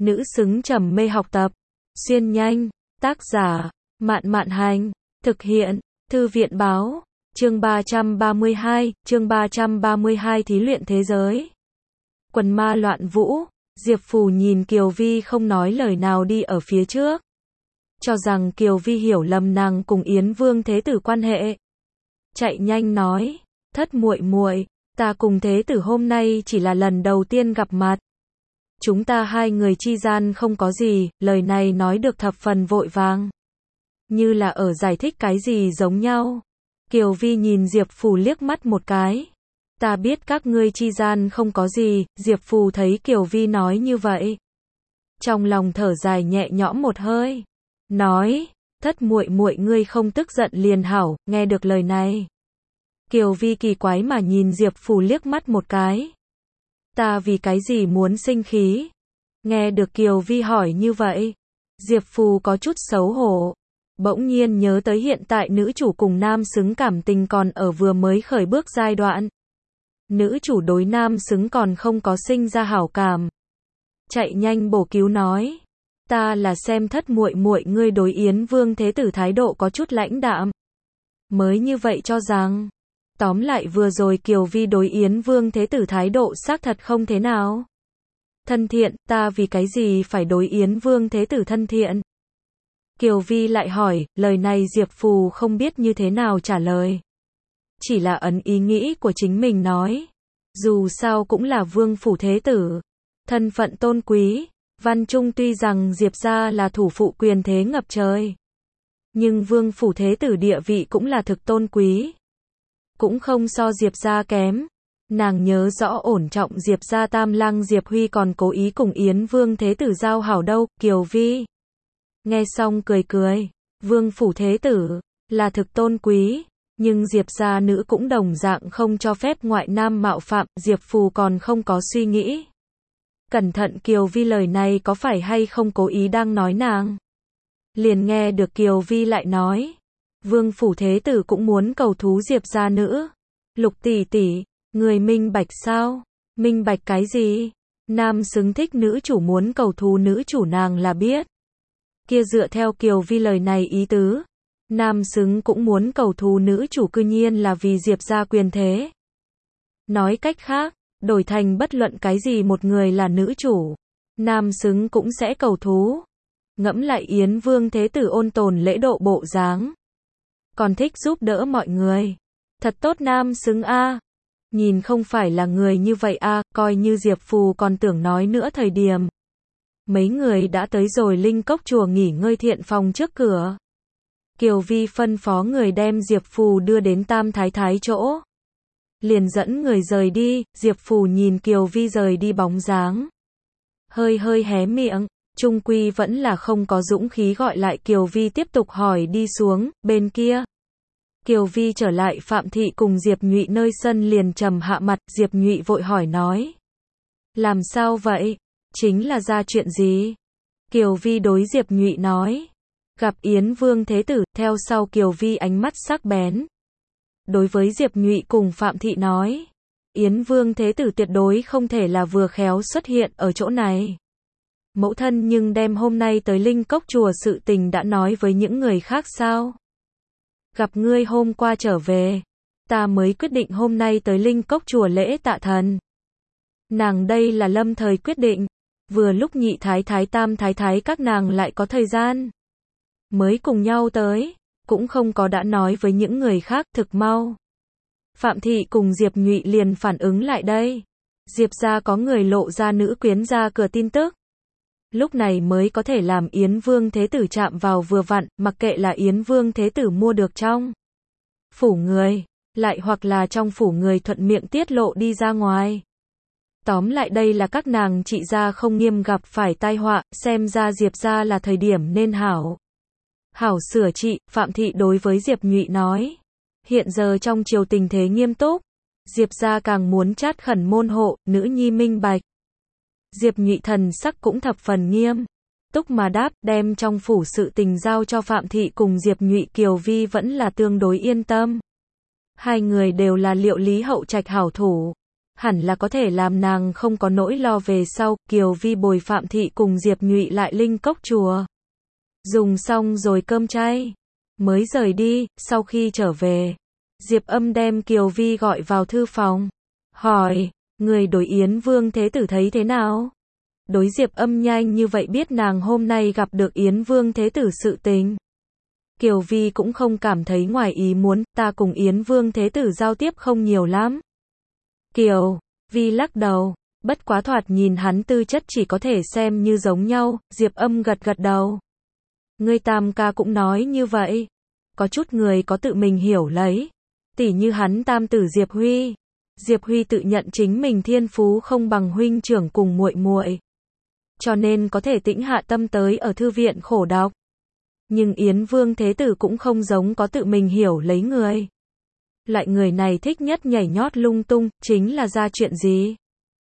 nữ xứng trầm mê học tập. Xuyên nhanh, tác giả, Mạn Mạn Hành, thực hiện, Thư viện Báo, chương 332, thí luyện thế giới. Quần ma loạn vũ, Diệp Phù nhìn Kiều Vi không nói lời nào đi ở phía trước. Cho rằng Kiều Vi hiểu lầm nàng cùng Yến Vương Thế Tử quan hệ. Chạy nhanh nói, thất muội muội, ta cùng Thế Tử hôm nay chỉ là lần đầu tiên gặp mặt. Chúng ta hai người chi gian không có gì, lời này nói được thập phần vội vàng. Như là ở giải thích cái gì giống nhau. Kiều Vi nhìn Diệp Phù liếc mắt một cái. Ta biết các ngươi chi gian không có gì, Diệp Phù thấy Kiều Vi nói như vậy. Trong lòng thở dài nhẹ nhõm một hơi. Nói, thất muội muội ngươi không tức giận liền hảo, nghe được lời này. Kiều Vi kỳ quái mà nhìn Diệp Phù liếc mắt một cái. Ta vì cái gì muốn sinh khí? Nghe được Kiều Vi hỏi như vậy. Diệp Phù có chút xấu hổ. Bỗng nhiên nhớ tới hiện tại nữ chủ cùng nam xứng cảm tình còn ở vừa mới khởi bước giai đoạn. Nữ chủ đối nam xứng còn không có sinh ra hảo cảm. Chạy nhanh bổ cứu nói. Ta là xem thất muội muội ngươi đối Yến Vương Thế Tử thái độ có chút lãnh đạm. Mới như vậy cho rằng. Tóm lại vừa rồi Kiều Vi đối Yến Vương Thế Tử thái độ xác thật không thế nào. Thân thiện, ta vì cái gì phải đối Yến Vương Thế Tử thân thiện? Kiều Vi lại hỏi, lời này Diệp Phù không biết như thế nào trả lời. Chỉ là ấn ý nghĩ của chính mình nói. Dù sao cũng là Vương Phủ Thế Tử. Thân phận tôn quý. Văn Trung tuy rằng Diệp gia là thủ phụ quyền thế ngập trời. Nhưng Vương Phủ Thế Tử địa vị cũng là thực tôn quý. Cũng không so Diệp gia kém. Nàng nhớ rõ ổn trọng Diệp gia tam lang Diệp Huy còn cố ý cùng Yến Vương Thế Tử giao hảo đâu, Kiều Vi. Nghe xong cười cười, Vương Phủ Thế Tử, là thực tôn quý, nhưng Diệp gia nữ cũng đồng dạng không cho phép ngoại nam mạo phạm, Diệp Phù còn không có suy nghĩ. Cẩn thận Kiều Vi lời này có phải hay không cố ý đang nói nàng. Liền nghe được Kiều Vi lại nói. Vương Phủ Thế Tử cũng muốn cầu thú Diệp gia nữ. Lục tỷ tỷ, người minh bạch sao? Minh bạch cái gì? Nam xứng thích nữ chủ muốn cầu thú nữ chủ nàng là biết. Kia dựa theo Kiều Vi lời này ý tứ. Nam xứng cũng muốn cầu thú nữ chủ cư nhiên là vì Diệp gia quyền thế. Nói cách khác, đổi thành bất luận cái gì một người là nữ chủ. Nam xứng cũng sẽ cầu thú. Ngẫm lại Yến Vương Thế Tử ôn tồn lễ độ bộ dáng. Còn thích giúp đỡ mọi người. Thật tốt nam xứng a. Nhìn không phải là người như vậy a, coi như Diệp Phù còn tưởng nói nữa thời điểm. Mấy người đã tới rồi Linh Cốc chùa nghỉ ngơi thiện phòng trước cửa. Kiều Vi phân phó người đem Diệp Phù đưa đến Tam Thái Thái chỗ. Liền dẫn người rời đi, Diệp Phù nhìn Kiều Vi rời đi bóng dáng. Hơi hơi hé miệng, chung quy vẫn là không có dũng khí gọi lại Kiều Vi tiếp tục hỏi đi xuống, bên kia. Kiều Vi trở lại Phạm Thị cùng Diệp Nhụy nơi sân liền trầm hạ mặt, Diệp Nhụy vội hỏi nói. Làm sao vậy? Chính là ra chuyện gì? Kiều Vi đối Diệp Nhụy nói. Gặp Yến Vương Thế Tử, theo sau Kiều Vi ánh mắt sắc bén. Đối với Diệp Nhụy cùng Phạm Thị nói. Yến Vương Thế Tử tuyệt đối không thể là vừa khéo xuất hiện ở chỗ này. Mẫu thân nhưng đem hôm nay tới Linh Cốc chùa sự tình đã nói với những người khác sao? Gặp ngươi hôm qua trở về, ta mới quyết định hôm nay tới Linh Cốc chùa lễ tạ thần. Nàng đây là lâm thời quyết định, vừa lúc Nhị Thái Thái Tam Thái Thái các nàng lại có thời gian. Mới cùng nhau tới, cũng không có đã nói với những người khác thực mau. Phạm Thị cùng Diệp Nhụy liền phản ứng lại đây. Diệp gia có người lộ ra nữ quyến ra cửa tin tức. Lúc này mới có thể làm Yến Vương Thế Tử chạm vào vừa vặn, mặc kệ là Yến Vương Thế Tử mua được trong phủ người, lại hoặc là trong phủ người thuận miệng tiết lộ đi ra ngoài. Tóm lại đây là các nàng chị gia không nghiêm gặp phải tai họa, xem ra Diệp gia là thời điểm nên hảo. Hảo sửa trị, Phạm Thị đối với Diệp Nhụy nói. Hiện giờ trong triều tình thế nghiêm túc, Diệp gia càng muốn chát khẩn môn hộ, nữ nhi minh bạch. Diệp Nhụy thần sắc cũng thập phần nghiêm túc mà đáp, đem trong phủ sự tình giao cho Phạm Thị cùng Diệp Nhụy. Kiều Vi vẫn là tương đối yên tâm. Hai người đều là Liệu Lý hậu trạch hảo thủ. hẳn là có thể làm nàng không có nỗi lo về sau. Kiều Vi bồi Phạm Thị cùng Diệp Nhụy lại Linh Cốc chùa. Dùng xong rồi cơm chay, mới rời đi. Sau khi trở về, Diệp Âm đem Kiều Vi gọi vào thư phòng, hỏi, người đối Yến Vương Thế Tử thấy thế nào? Đối Diệp Âm nhanh như vậy biết nàng hôm nay gặp được Yến Vương Thế Tử sự tình. Kiều Vi cũng không cảm thấy ngoài ý muốn, ta cùng Yến Vương Thế Tử giao tiếp không nhiều lắm. Kiều Vi lắc đầu, bất quá thoạt nhìn hắn tư chất chỉ có thể xem như giống nhau. Diệp Âm gật gật đầu. Ngươi Tam ca cũng nói như vậy. Có chút người có tự mình hiểu lấy, tỉ như hắn tam tử Diệp Huy. Diệp Huy tự nhận chính mình thiên phú không bằng huynh trưởng cùng muội muội, cho nên có thể tĩnh hạ tâm tới ở thư viện khổ đọc. Nhưng Yến Vương Thế Tử cũng không giống có tự mình hiểu lấy người. Loại người này thích nhất nhảy nhót lung tung, chính là ra chuyện gì?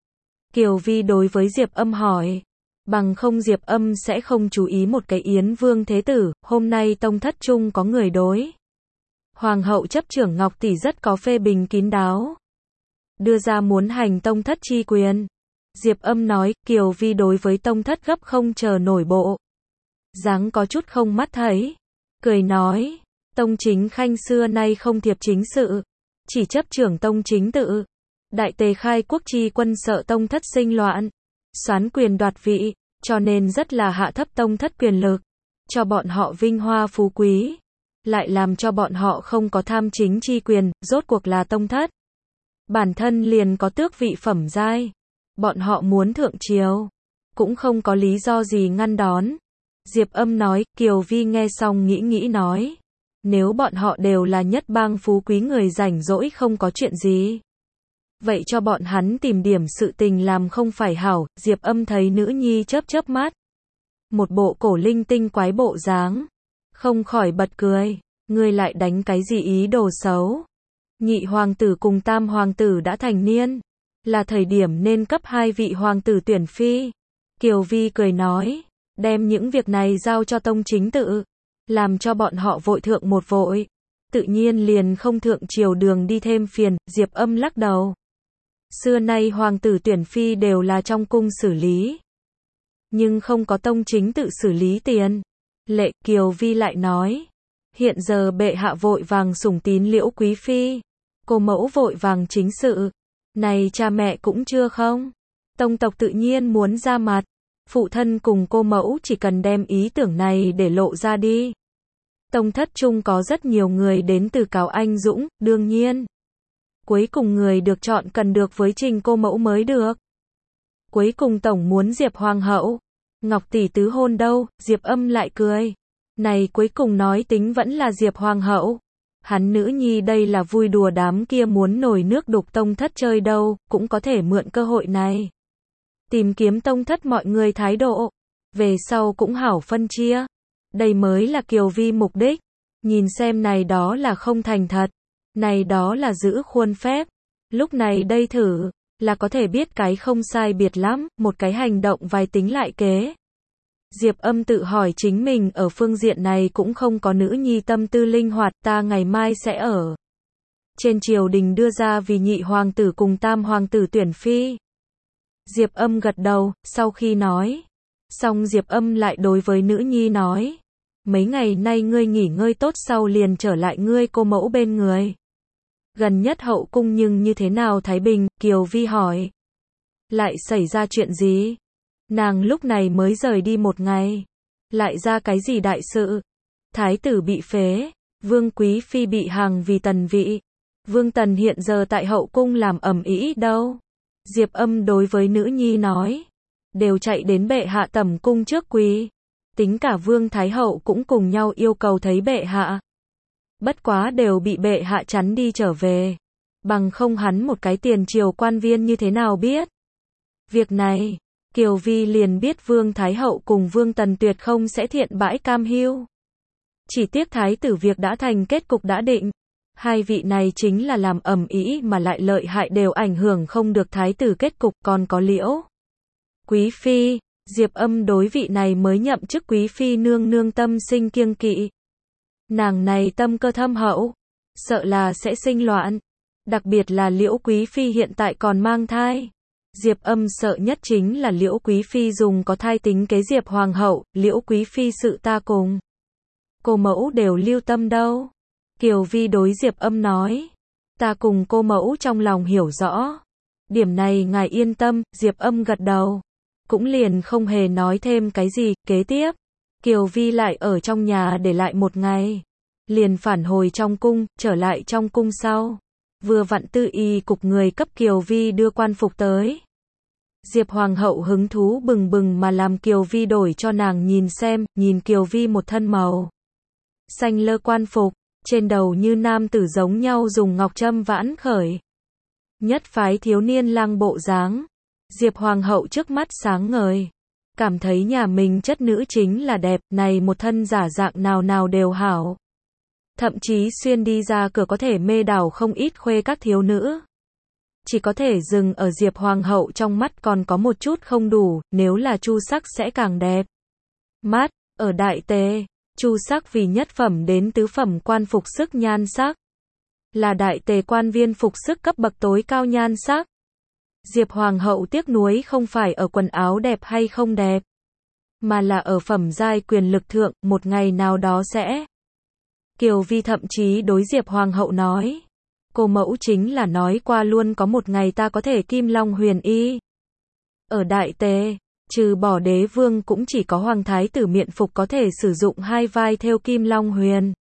Kiều Vi đối với Diệp Âm hỏi. Bằng không Diệp Âm sẽ không chú ý một cái Yến Vương Thế Tử. Hôm nay tông thất trung có người đối Hoàng hậu chấp trưởng Ngọc Tỷ rất có phê bình kín đáo, đưa ra muốn hành tông thất chi quyền. Diệp Âm nói, Kiều Vi đối với tông thất gấp không chờ nổi bộ dáng có chút không mắt thấy, cười nói, tông chính khanh xưa nay không thiệp chính sự, chỉ chấp trưởng tông chính tự. Đại tề khai quốc chi quân sợ tông thất sinh loạn, soán quyền đoạt vị, cho nên rất là hạ thấp tông thất quyền lực, cho bọn họ vinh hoa phú quý, lại làm cho bọn họ không có tham chính chi quyền. Rốt cuộc là tông thất bản thân liền có tước vị phẩm giai, bọn họ muốn thượng triều cũng không có lý do gì ngăn đón. Diệp Âm nói. Kiều Vi nghe xong nghĩ nói, nếu bọn họ đều là nhất bang phú quý người rảnh rỗi không có chuyện gì, vậy cho bọn hắn tìm điểm sự tình làm không phải hảo. Diệp Âm thấy nữ nhi chớp mắt, một bộ cổ linh tinh quái bộ dáng, không khỏi bật cười. Ngươi lại đánh cái gì ý đồ xấu? Nhị hoàng tử cùng tam hoàng tử đã thành niên, là thời điểm nên cấp hai vị hoàng tử tuyển phi. Kiều Vi cười nói, đem những việc này giao cho tông chính tự, làm cho bọn họ vội thượng một vội, tự nhiên liền không thượng triều đường đi thêm phiền. Diệp Âm lắc đầu. Xưa nay hoàng tử tuyển phi đều là trong cung xử lý, nhưng không có tông chính tự xử lý tiền lệ. Kiều Vi lại nói, hiện giờ bệ hạ vội vàng sủng tín Liễu quý phi, cô mẫu vội vàng chính sự, này cha mẹ cũng chưa không. Tông tộc tự nhiên muốn ra mặt, phụ thân cùng cô mẫu chỉ cần đem ý tưởng này để lộ ra đi. Tông thất trung có rất nhiều người đến từ cáo anh dũng, đương nhiên cuối cùng người được chọn cần được với trình cô mẫu mới được. Cuối cùng tổng muốn Diệp hoàng hậu, Ngọc tỷ tứ hôn đâu? Diệp Âm lại cười. Này cuối cùng nói tính vẫn là Diệp hoàng hậu. Hắn nữ nhi đây là vui đùa đám kia muốn nổi nước đục tông thất chơi đâu, cũng có thể mượn cơ hội này tìm kiếm tông thất mọi người thái độ, về sau cũng hảo phân chia. Đây mới là Kiều Vi mục đích. Nhìn xem này đó là không thành thật, này đó là giữ khuôn phép. Lúc này đây thử, là có thể biết cái không sai biệt lắm, một cái hành động vài tính lại kế. Diệp Âm tự hỏi chính mình ở phương diện này cũng không có nữ nhi tâm tư linh hoạt. Ta ngày mai sẽ ở trên triều đình đưa ra vì nhị hoàng tử cùng tam hoàng tử tuyển phi. Diệp Âm gật đầu. Sau khi nói xong, Diệp Âm lại đối với nữ nhi nói, mấy ngày nay ngươi nghỉ ngơi tốt sau liền trở lại ngươi cô mẫu bên người. Gần nhất hậu cung nhưng như thế nào thái bình? Kiều Vi hỏi. Lại xảy ra chuyện gì? Nàng lúc này mới rời đi một ngày, lại ra cái gì đại sự? Thái tử bị phế, Vương quý phi bị hằng vì tần vị, Vương Tần hiện giờ tại hậu cung làm ầm ĩ đâu. Diệp Âm đối với nữ nhi nói, đều chạy đến bệ hạ tẩm cung trước quỳ, tính cả Vương Thái hậu cũng cùng nhau yêu cầu thấy bệ hạ. Bất quá đều bị bệ hạ chắn đi trở về, bằng không hắn một cái tiền triều quan viên như thế nào biết. Việc này, Kiều Vi liền biết Vương Thái hậu cùng Vương Tần tuyệt không sẽ thiện bãi cam hiu. Chỉ tiếc thái tử việc đã thành, kết cục đã định. Hai vị này chính là làm ầm ĩ mà lại lợi hại, đều ảnh hưởng không được thái tử kết cục. Còn có Liễu quý phi, Diệp Âm đối vị này mới nhậm chức quý phi nương nương tâm sinh kiêng kỵ. Nàng này tâm cơ thâm hậu, sợ là sẽ sinh loạn. Đặc biệt là Liễu Quý Phi hiện tại còn mang thai. Diệp Âm sợ nhất chính là Liễu Quý Phi dùng có thai tính kế Diệp Hoàng hậu, Liễu Quý Phi sự ta cùng cô mẫu đều lưu tâm đâu. Kiều Vi đối Diệp Âm nói, ta cùng cô mẫu trong lòng hiểu rõ. Điểm này ngài yên tâm, Diệp Âm gật đầu. Cũng liền không hề nói thêm cái gì, kế tiếp. Kiều Vi lại ở trong nhà để lại một ngày. Liền phản hồi trong cung, trở lại trong cung sau. Vừa vặn Tư Y cục người cấp Kiều Vi đưa quan phục tới. Diệp Hoàng hậu hứng thú bừng bừng mà làm Kiều Vi đổi cho nàng nhìn xem, nhìn Kiều Vi một thân màu xanh lơ quan phục, trên đầu như nam tử giống nhau dùng ngọc trâm vãn khởi. Nhất phái thiếu niên lang bộ dáng. Diệp Hoàng hậu trước mắt sáng ngời. Cảm thấy nhà mình chất nữ chính là đẹp, này một thân giả dạng nào nào đều hảo. Thậm chí xuyên đi ra cửa có thể mê đảo không ít khuê các thiếu nữ. Chỉ có thể dừng ở Diệp Hoàng hậu trong mắt còn có một chút không đủ, nếu là chu sắc sẽ càng đẹp. Mắt, ở đại tề, chu sắc vì nhất phẩm đến tứ phẩm quan phục sức nhan sắc. Là đại tề quan viên phục sức cấp bậc tối cao nhan sắc. Diệp Hoàng hậu tiếc nuối không phải ở quần áo đẹp hay không đẹp, mà là ở phẩm giai quyền lực thượng, một ngày nào đó sẽ. Kiều Vi thậm chí đối Diệp Hoàng hậu nói, cô mẫu chính là nói qua luôn có một ngày ta có thể kim long huyền y. Ở đại tề, trừ bỏ đế vương cũng chỉ có hoàng thái tử miện phục có thể sử dụng hai vai thêu kim long huyền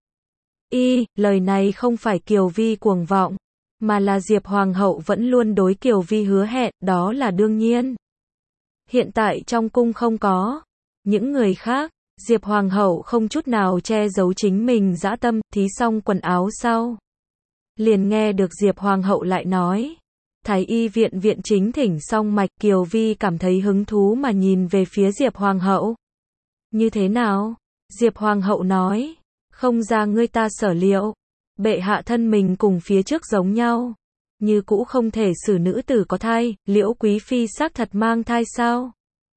y. Lời này không phải Kiều Vi cuồng vọng, mà là Diệp Hoàng hậu vẫn luôn đối Kiều Vi hứa hẹn, đó là đương nhiên. Hiện tại trong cung không có những người khác, Diệp Hoàng hậu không chút nào che giấu chính mình dã tâm, thí xong quần áo sau. Liền nghe được Diệp Hoàng hậu lại nói, Thái y viện viện chính thỉnh xong mạch. Kiều Vi cảm thấy hứng thú mà nhìn về phía Diệp Hoàng hậu. Như thế nào? Diệp Hoàng hậu nói, không ra ngươi ta sở liệu. Bệ hạ thân mình cùng phía trước giống nhau. Như cũ không thể xử nữ tử có thai, Liễu Quý Phi xác thật mang thai sao?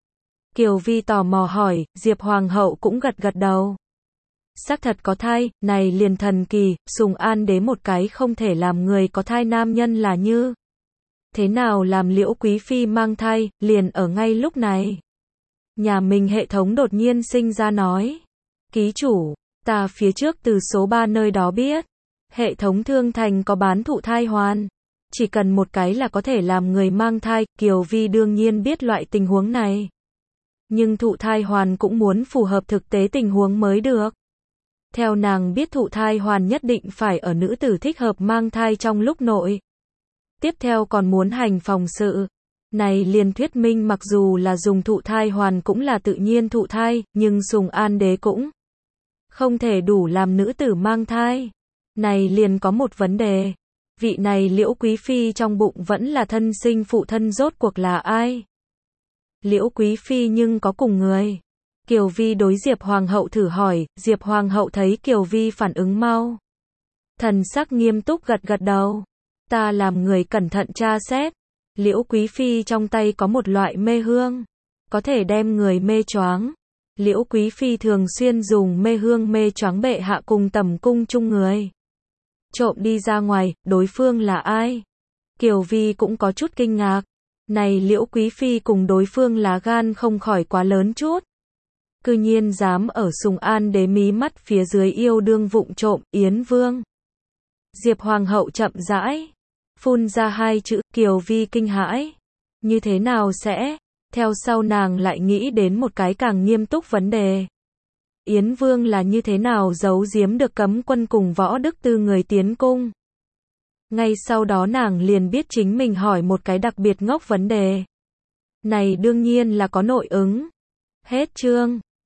Kiều Vi tò mò hỏi, Diệp Hoàng hậu cũng gật gật đầu. Xác thật có thai, này liền thần kỳ, Sùng An đế một cái không thể làm người có thai nam nhân là như. Thế nào làm Liễu Quý Phi mang thai, liền ở ngay lúc này. Nhà mình hệ thống đột nhiên sinh ra nói. Ký chủ, ta phía trước từ số 3 nơi đó biết. Hệ thống Thương Thành có bán thụ thai hoàn. Chỉ cần một cái là có thể làm người mang thai, Kiều Vi đương nhiên biết loại tình huống này. Nhưng thụ thai hoàn cũng muốn phù hợp thực tế tình huống mới được. Theo nàng biết thụ thai hoàn nhất định phải ở nữ tử thích hợp mang thai trong lúc nội. Tiếp theo còn muốn hành phòng sự. Này liền thuyết minh mặc dù là dùng thụ thai hoàn cũng là tự nhiên thụ thai, nhưng Sùng An đế cũng không thể đủ làm nữ tử mang thai. Này liền có một vấn đề. Vị này Liễu Quý Phi trong bụng vẫn là thân sinh phụ thân rốt cuộc là ai? Liễu Quý Phi nhưng có cùng người. Kiều Vi đối Diệp Hoàng hậu thử hỏi, Diệp Hoàng hậu thấy Kiều Vi phản ứng mau. Thần sắc nghiêm túc gật gật đầu. Ta làm người cẩn thận tra xét. Liễu Quý Phi trong tay có một loại mê hương. Có thể đem người mê choáng. Liễu Quý Phi thường xuyên dùng mê hương mê choáng bệ hạ cùng tầm cung chung người. Trộm đi ra ngoài, đối phương là ai? Kiều Vi cũng có chút kinh ngạc. Này Liễu Quý Phi cùng đối phương lá gan không khỏi quá lớn chút. Cư nhiên dám ở Sùng An đế mí mắt phía dưới yêu đương vụng trộm, Yến Vương. Diệp Hoàng hậu chậm rãi phun ra hai chữ, Kiều Vi kinh hãi. Như thế nào sẽ? Theo sau nàng lại nghĩ đến một cái càng nghiêm túc vấn đề. Yến Vương là như thế nào giấu giếm được cấm quân cùng Võ Đức Tư người tiến cung? Ngay sau đó nàng liền biết chính mình hỏi một cái đặc biệt ngốc vấn đề. Này đương nhiên là có nội ứng. Hết chương.